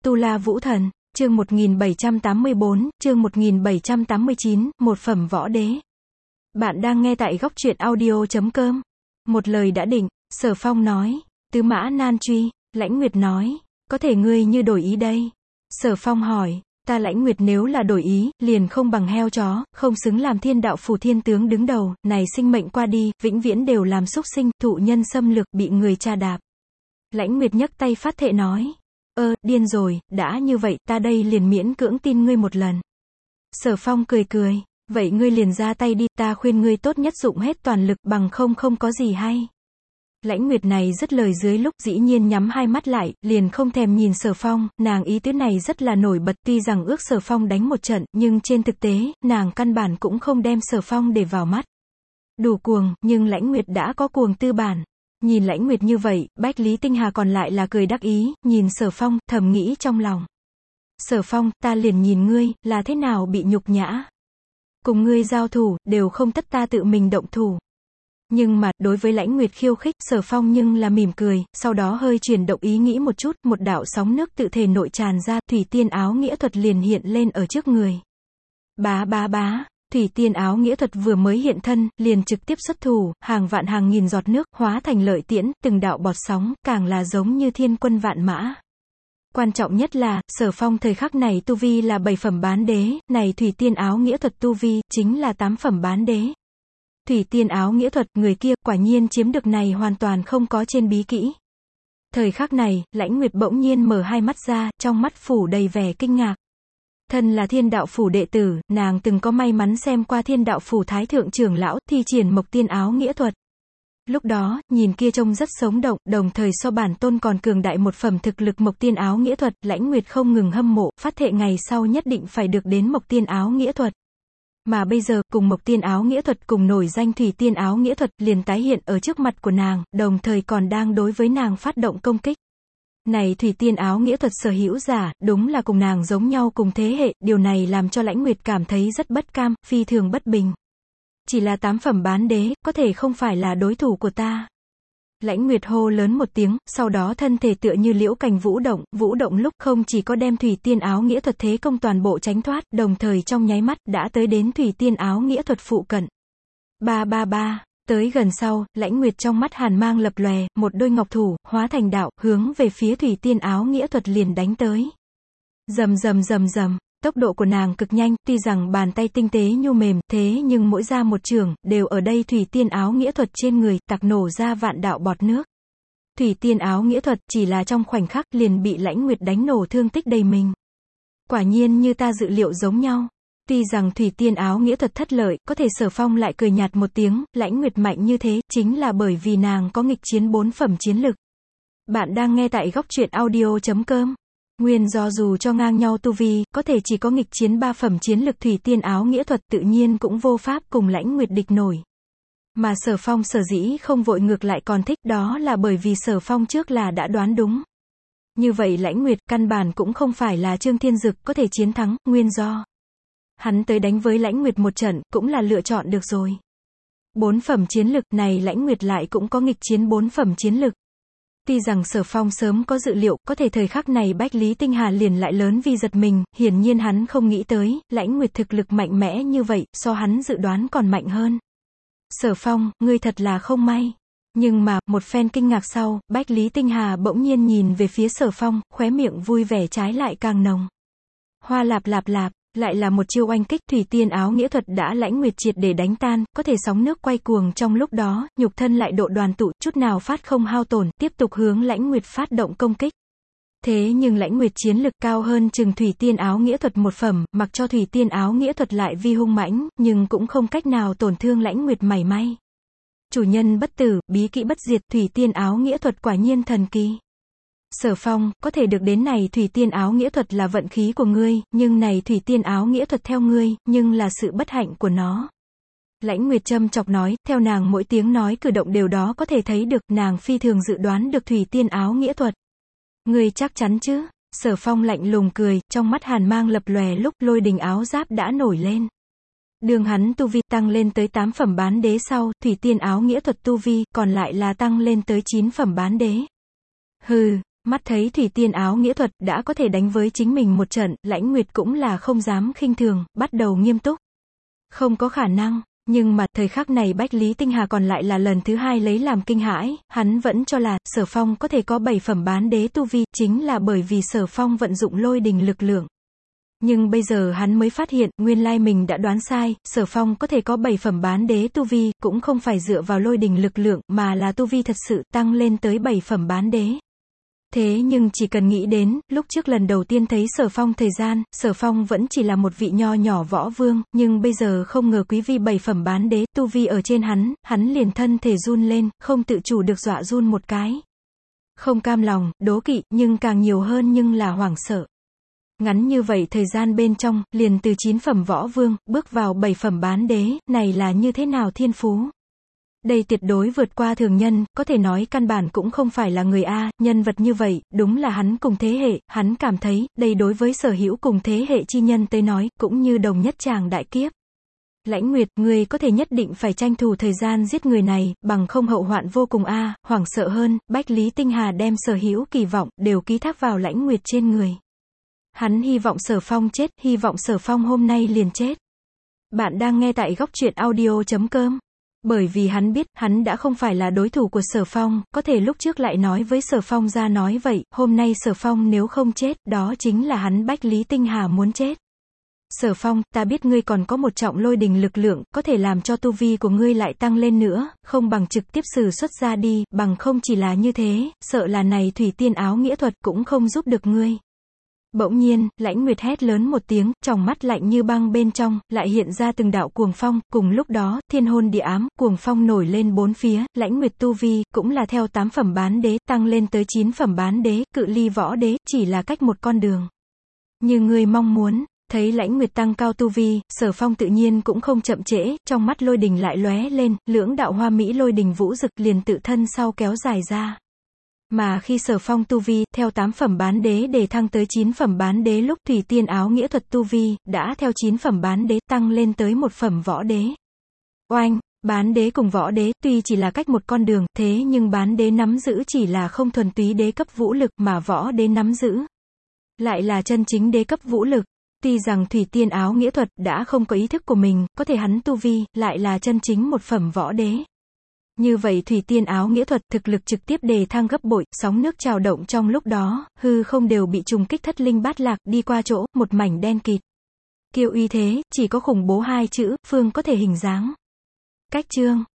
Tu La Vũ Thần, chương 1784, chương 1789, một phẩm võ đế. Bạn đang nghe tại góc truyện audio.com. Một lời đã định, Sở Phong nói, tứ mã nan truy. Lãnh Nguyệt nói, có thể ngươi như đổi ý đây. Sở Phong hỏi, ta Lãnh Nguyệt nếu là đổi ý, liền không bằng heo chó, không xứng làm Thiên Đạo Phủ thiên tướng đứng đầu, này sinh mệnh qua đi, vĩnh viễn đều làm súc sinh, thụ nhân xâm lược, bị người tra đạp. Lãnh Nguyệt nhấc tay phát thệ nói, điên rồi, đã như vậy, ta đây liền miễn cưỡng tin ngươi một lần. Sở Phong cười cười, vậy ngươi liền ra tay đi, ta khuyên ngươi tốt nhất dụng hết toàn lực, bằng không có gì hay. Lãnh Nguyệt này dứt lời dưới lúc dĩ nhiên nhắm hai mắt lại, liền không thèm nhìn Sở Phong, nàng ý tứ này rất là nổi bật, tuy rằng ước Sở Phong đánh một trận, nhưng trên thực tế, nàng căn bản cũng không đem Sở Phong để vào mắt. Đủ cuồng, nhưng Lãnh Nguyệt đã có cuồng tư bản. Nhìn Lãnh Nguyệt như vậy, Bách Lý Tinh Hà còn lại là cười đắc ý, nhìn Sở Phong, thầm nghĩ trong lòng. Sở Phong, ta liền nhìn ngươi, là thế nào bị nhục nhã. Cùng ngươi giao thủ, đều không tất ta tự mình động thủ. Nhưng mà, đối với Lãnh Nguyệt khiêu khích, Sở Phong nhưng là mỉm cười, sau đó hơi chuyển động ý nghĩ một chút, một đạo sóng nước tự thể nội tràn ra, thủy tiên áo nghĩa thuật liền hiện lên ở trước người. Bá bá bá. Thủy tiên áo nghĩa thuật vừa mới hiện thân, liền trực tiếp xuất thủ, hàng vạn hàng nghìn giọt nước, hóa thành lợi tiễn, từng đạo bọt sóng, càng là giống như thiên quân vạn mã. Quan trọng nhất là, Sở Phong thời khắc này tu vi là 7 phẩm bán đế, này thủy tiên áo nghĩa thuật tu vi, chính là 8 phẩm bán đế. Thủy tiên áo nghĩa thuật, người kia, quả nhiên chiếm được này hoàn toàn không có trên bí kỹ. Thời khắc này, Lãnh Nguyệt bỗng nhiên mở hai mắt ra, trong mắt phủ đầy vẻ kinh ngạc. Thân là Thiên Đạo Phủ đệ tử, nàng từng có may mắn xem qua Thiên Đạo Phủ Thái Thượng trưởng lão thi triển Mộc Tiên Áo Nghĩa thuật. Lúc đó, nhìn kia trông rất sống động, đồng thời so bản tôn còn cường đại một phẩm thực lực Mộc Tiên Áo Nghĩa thuật, Lãnh Nguyệt không ngừng hâm mộ, phát thệ ngày sau nhất định phải được đến Mộc Tiên Áo Nghĩa thuật. Mà bây giờ, cùng Mộc Tiên Áo Nghĩa thuật cùng nổi danh Thủy Tiên Áo Nghĩa thuật liền tái hiện ở trước mặt của nàng, đồng thời còn đang đối với nàng phát động công kích. Này thủy tiên áo nghĩa thuật sở hữu giả, đúng là cùng nàng giống nhau cùng thế hệ, điều này làm cho Lãnh Nguyệt cảm thấy rất bất cam, phi thường bất bình. Chỉ là 8 phẩm bán đế, có thể không phải là đối thủ của ta. Lãnh Nguyệt hô lớn một tiếng, sau đó thân thể tựa như liễu cành vũ động lúc không chỉ có đem thủy tiên áo nghĩa thuật thế công toàn bộ tránh thoát, đồng thời trong nháy mắt đã tới đến thủy tiên áo nghĩa thuật phụ cận. Ba ba ba. Tới gần sau, Lãnh Nguyệt trong mắt hàn mang lập lòe, một đôi ngọc thủ, hóa thành đạo, hướng về phía thủy tiên áo nghĩa thuật liền đánh tới. Rầm rầm rầm rầm, tốc độ của nàng cực nhanh, tuy rằng bàn tay tinh tế nhu mềm, thế nhưng mỗi ra một trường, đều ở đây thủy tiên áo nghĩa thuật trên người, tạc nổ ra vạn đạo bọt nước. Thủy tiên áo nghĩa thuật, chỉ là trong khoảnh khắc, liền bị Lãnh Nguyệt đánh nổ thương tích đầy mình. Quả nhiên như ta dự liệu giống nhau. Tuy rằng thủy tiên áo nghĩa thuật thất lợi, có thể Sở Phong lại cười nhạt một tiếng, Lãnh Nguyệt mạnh như thế, chính là bởi vì nàng có nghịch chiến 4 phẩm chiến lực. Bạn đang nghe tại góc truyện audio.com. Nguyên do dù cho ngang nhau tu vi, có thể chỉ có nghịch chiến 3 phẩm chiến lực thủy tiên áo nghĩa thuật tự nhiên cũng vô pháp cùng Lãnh Nguyệt địch nổi. Mà Sở Phong sở dĩ không vội ngược lại còn thích đó là bởi vì Sở Phong trước là đã đoán đúng. Như vậy Lãnh Nguyệt căn bản cũng không phải là Trương Thiên Dực có thể chiến thắng, nguyên do. Hắn tới đánh với Lãnh Nguyệt một trận, cũng là lựa chọn được rồi. 4 phẩm chiến lực này Lãnh Nguyệt lại cũng có nghịch chiến 4 phẩm chiến lực. Tuy rằng Sở Phong sớm có dự liệu, có thể thời khắc này Bách Lý Tinh Hà liền lại lớn vì giật mình, hiển nhiên hắn không nghĩ tới, Lãnh Nguyệt thực lực mạnh mẽ như vậy, so hắn dự đoán còn mạnh hơn. Sở Phong, ngươi thật là không may. Nhưng mà, một phen kinh ngạc sau, Bách Lý Tinh Hà bỗng nhiên nhìn về phía Sở Phong, khóe miệng vui vẻ trái lại càng nồng. Hoa lạp lạp lạp. Lại là một chiêu oanh kích thủy tiên áo nghĩa thuật đã Lãnh Nguyệt triệt để đánh tan, có thể sóng nước quay cuồng trong lúc đó, nhục thân lại độ đoàn tụ, chút nào phát không hao tổn, tiếp tục hướng Lãnh Nguyệt phát động công kích. Thế nhưng Lãnh Nguyệt chiến lực cao hơn chừng thủy tiên áo nghĩa thuật một phẩm, mặc cho thủy tiên áo nghĩa thuật lại vi hung mãnh, nhưng cũng không cách nào tổn thương Lãnh Nguyệt mảy may. Chủ nhân bất tử, bí kỹ bất diệt, thủy tiên áo nghĩa thuật quả nhiên thần kỳ. Sở Phong, có thể được đến này thủy tiên áo nghĩa thuật là vận khí của ngươi, nhưng này thủy tiên áo nghĩa thuật theo ngươi, nhưng là sự bất hạnh của nó. Lãnh Nguyệt châm chọc nói, theo nàng mỗi tiếng nói cử động đều đó có thể thấy được, nàng phi thường dự đoán được thủy tiên áo nghĩa thuật. Ngươi chắc chắn chứ? Sở Phong lạnh lùng cười, trong mắt hàn mang lập lòe lúc lôi đình áo giáp đã nổi lên. Đường hắn tu vi tăng lên tới 8 phẩm bán đế sau, thủy tiên áo nghĩa thuật tu vi, còn lại là tăng lên tới 9 phẩm bán đế. Hừ. mắt thấy thủy tiên áo nghĩa thuật đã có thể đánh với chính mình một trận, Lãnh Nguyệt cũng là không dám khinh thường, bắt đầu nghiêm túc. Không có khả năng. Nhưng mà, thời khắc này Bách Lý Tinh Hà còn lại là lần thứ hai lấy làm kinh hãi, hắn vẫn cho là, Sở Phong có thể có 7 phẩm bán đế tu vi, chính là bởi vì Sở Phong vận dụng lôi đình lực lượng. Nhưng bây giờ hắn mới phát hiện, nguyên lai mình đã đoán sai, Sở Phong có thể có 7 phẩm bán đế tu vi, cũng không phải dựa vào lôi đình lực lượng, mà là tu vi thật sự tăng lên tới 7 phẩm bán đế. Thế nhưng chỉ cần nghĩ đến, lúc trước lần đầu tiên thấy Sở Phong thời gian, Sở Phong vẫn chỉ là một vị nho nhỏ võ vương, nhưng bây giờ không ngờ quý vi 7 phẩm bán đế, tu vi ở trên hắn liền thân thể run lên, không tự chủ được dọa run một cái. Không cam lòng, đố kỵ, nhưng càng nhiều hơn nhưng là hoảng sợ. Ngắn như vậy thời gian bên trong, liền từ 9 phẩm võ vương, bước vào 7 phẩm bán đế, này là như thế nào thiên phú? Đây tuyệt đối vượt qua thường nhân, có thể nói căn bản cũng không phải là người A, nhân vật như vậy, đúng là hắn cùng thế hệ, hắn cảm thấy, đây đối với sở hữu cùng thế hệ chi nhân tới nói, cũng như đồng nhất tràng đại kiếp. Lãnh Nguyệt, ngươi có thể nhất định phải tranh thủ thời gian giết người này, bằng không hậu hoạn vô cùng A, hoảng sợ hơn, Bách Lý Tinh Hà đem sở hữu kỳ vọng, đều ký thác vào Lãnh Nguyệt trên người. Hắn hy vọng Sở Phong chết, hy vọng Sở Phong hôm nay liền chết. Bạn đang nghe tại góc truyện audio.com. Bởi vì hắn biết, hắn đã không phải là đối thủ của Sở Phong, có thể lúc trước lại nói với Sở Phong ra nói vậy, hôm nay Sở Phong nếu không chết, đó chính là hắn Bách Lý Tinh Hà muốn chết. Sở Phong, ta biết ngươi còn có một trọng lôi đình lực lượng, có thể làm cho tu vi của ngươi lại tăng lên nữa, không bằng trực tiếp sử xuất ra đi, bằng không chỉ là như thế, sợ là này thủy tiên áo nghĩa thuật cũng không giúp được ngươi. Bỗng nhiên, Lãnh Nguyệt hét lớn một tiếng, tròng mắt lạnh như băng bên trong, lại hiện ra từng đạo cuồng phong, cùng lúc đó, thiên hôn địa ám, cuồng phong nổi lên bốn phía, Lãnh Nguyệt tu vi, cũng là theo 8 phẩm bán đế, tăng lên tới 9 phẩm bán đế, cự ly võ đế, chỉ là cách một con đường. Như ngươi mong muốn, thấy Lãnh Nguyệt tăng cao tu vi, Sở Phong tự nhiên cũng không chậm trễ, trong mắt lôi đình lại lóe lên, lưỡng đạo hoa mỹ lôi đình vũ rực liền tự thân sau kéo dài ra. Mà khi Sở Phong tu vi, theo 8 phẩm bán đế để thăng tới 9 phẩm bán đế lúc thủy tiên áo nghĩa thuật tu vi, đã theo 9 phẩm bán đế tăng lên tới 1 phẩm võ đế. Oanh, bán đế cùng võ đế, tuy chỉ là cách một con đường, thế nhưng bán đế nắm giữ chỉ là không thuần túy đế cấp vũ lực mà võ đế nắm giữ lại là chân chính đế cấp vũ lực. Tuy rằng thủy tiên áo nghĩa thuật đã không có ý thức của mình, có thể hắn tu vi, lại là chân chính 1 phẩm võ đế. Như vậy thủy tiên áo nghĩa thuật thực lực trực tiếp đề thăng gấp bội, sóng nước trào động trong lúc đó, hư không đều bị trùng kích thất linh bát lạc, đi qua chỗ, một mảnh đen kịt. Kiêu uy thế, chỉ có khủng bố 2 chữ, phương có thể hình dáng. Cách chương.